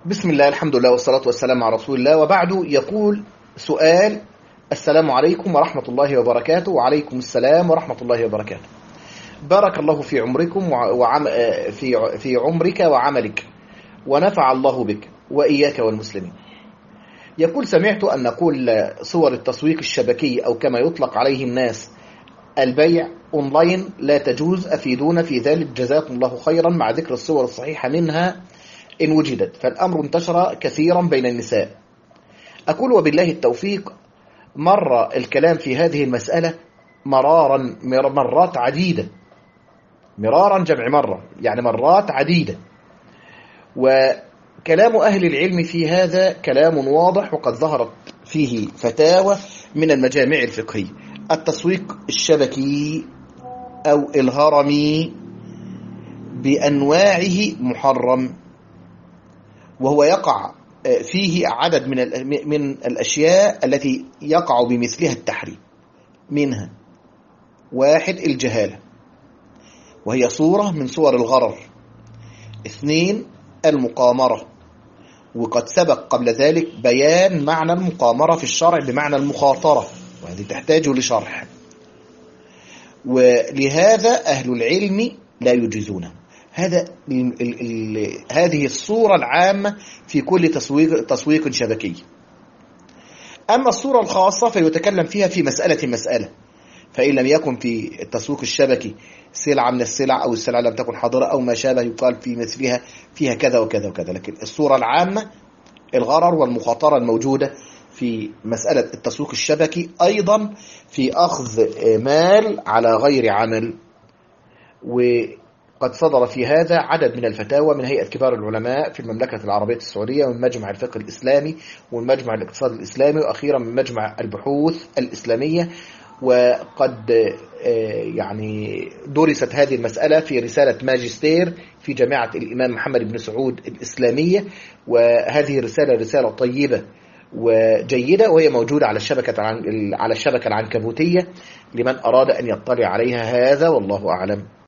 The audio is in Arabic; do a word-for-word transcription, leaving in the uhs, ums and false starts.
بسم الله، الحمد لله، والصلاة والسلام على رسول الله، وبعد. يقول سؤال: السلام عليكم ورحمة الله وبركاته. وعليكم السلام ورحمة الله وبركاته. بارك الله في عمركم وعم في في عمرك وعملك، ونفع الله بك وإياك والمسلمين. يقول: سمعت أن نقول صور التسويق الشبكي، أو كما يطلق عليه الناس البيع أونلاين، لا تجوز. أفيدونا في ذلك جزاكم الله خيرا، مع ذكر الصور الصحيحة منها إن وجدت، فالأمر انتشر كثيرا بين النساء. أقول وبالله التوفيق. مر الكلام في هذه المسألة مرارا مرات عديدة، مرارا جمع مرة، يعني مرات عديدة، وكلام أهل العلم في هذا كلام واضح، وقد ظهرت فيه فتاوى من المجامع الفقهية. التسويق الشبكي أو الهرمي بأنواعه محرم، وهو يقع فيه عدد من من الأشياء التي يقع بمثلها التحريم. منها: واحد، الجهالة، وهي صورة من صور الغرر. اثنين، المقامرة، وقد سبق قبل ذلك بيان معنى المقامرة في الشرع بمعنى المخاطرة، وهذه تحتاج لشرح، ولهذا أهل العلم لا يجيزونه. هذا ال ال ال هذه الصورة العامة في كل تسويق تسويق شبكي. أما الصورة الخاصة فيتكلم فيها في مسألة مسألة، فإن لم يكن في التسويق الشبكي سلعة من السلع، أو السلعة لم تكن حاضرة، أو ما شابه، يقال في مثلها فيها كذا وكذا وكذا. لكن الصورة العامة الغرر والمخاطرة الموجودة في مسألة التسويق الشبكي، أيضا في أخذ مال على غير عمل. وقد صدر في هذا عدد من الفتاوى من هيئة كبار العلماء في المملكة العربية السعودية، ومن مجمع الفقه الإسلامي، ومن مجمع الاقتصاد الإسلامي، وأخيرا من مجمع البحوث الإسلامية. وقد يعني درست هذه المسألة في رسالة ماجستير في جامعة الإمام محمد بن سعود الإسلامية، وهذه الرسالة رسالة طيبة وجيدة، وهي موجودة على الشبكة على الشبكة العنكبوتية لمن أراد أن يطلع عليها. هذا والله أعلم.